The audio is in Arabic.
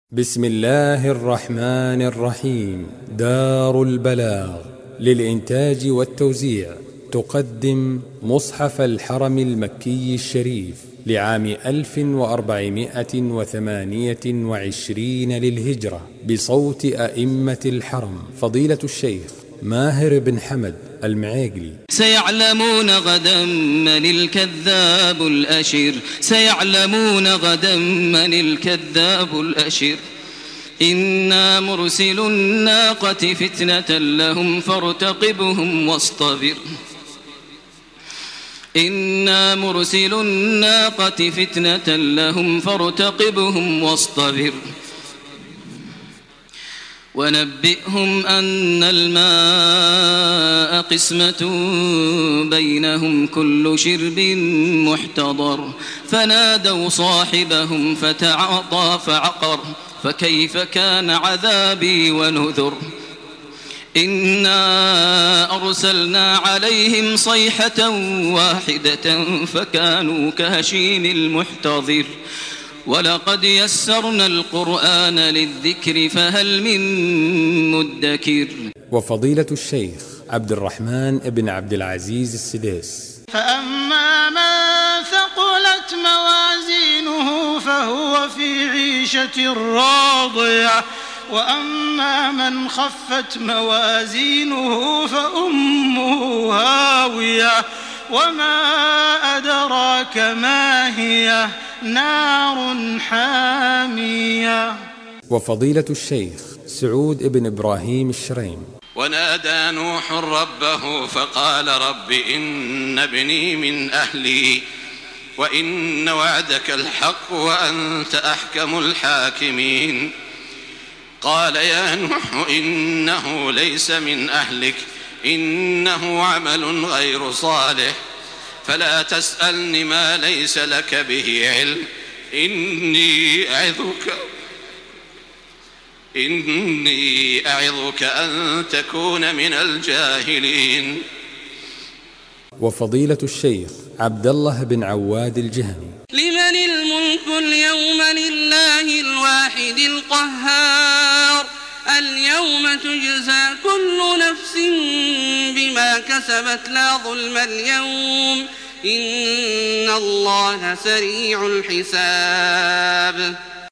بسم الله الرحمن الرحيم. دار البلاغ للإنتاج والتوزيع تقدم مصحف الحرم المكي الشريف لعام 1428 للهجرة بصوت أئمة الحرم فضيلة الشيخ ماهر بن حمد المعيقلي. سيعلمون غدا من الكذاب الأشر، سيعلمون غدا من الكذاب الأشر. إنا مرسل الناقة فتنة لهم فارتقبهم واصطبر. إنا مرسل الناقة فتنة لهم فارتقبهم واصطبر. ونبئهم أن الماء قسمة بينهم كل شرب محتضر. فنادوا صاحبهم فتعاطى فعقر، فكيف كان عذابي ونذر. إنا أرسلنا عليهم صيحة واحدة فكانوا كهشيم المحتضر. ولقد يسرنا القرآن للذكر فهل من مدكر. وفضيلة الشيخ عبد الرحمن بن عبد العزيز السديس. فأما من ثقلت موازينه فهو في عيشة راضية، وأما من خفت موازينه فأمه هاوية، وما أدراك ما هي، نار حامية. وفضيلة الشيخ سعود بن إبراهيم الشريم. ونادى نوح ربه فقال رب إن ابني من أهلي وإن وعدك الحق وأنت أحكم الحاكمين. قال يا نوح إنه ليس من أهلك، إنه عمل غير صالح، فلا تسألني ما ليس لك به علم، إني أعظك أن تكون من الجاهلين. وفضيلة الشيخ عبد الله بن عواد الجهني. لمن الملك اليوم؟ لله الواحد القهار. اليوم تجزى كل نفس بما كسبت لا ظلم اليوم، إن الله سريع الحساب.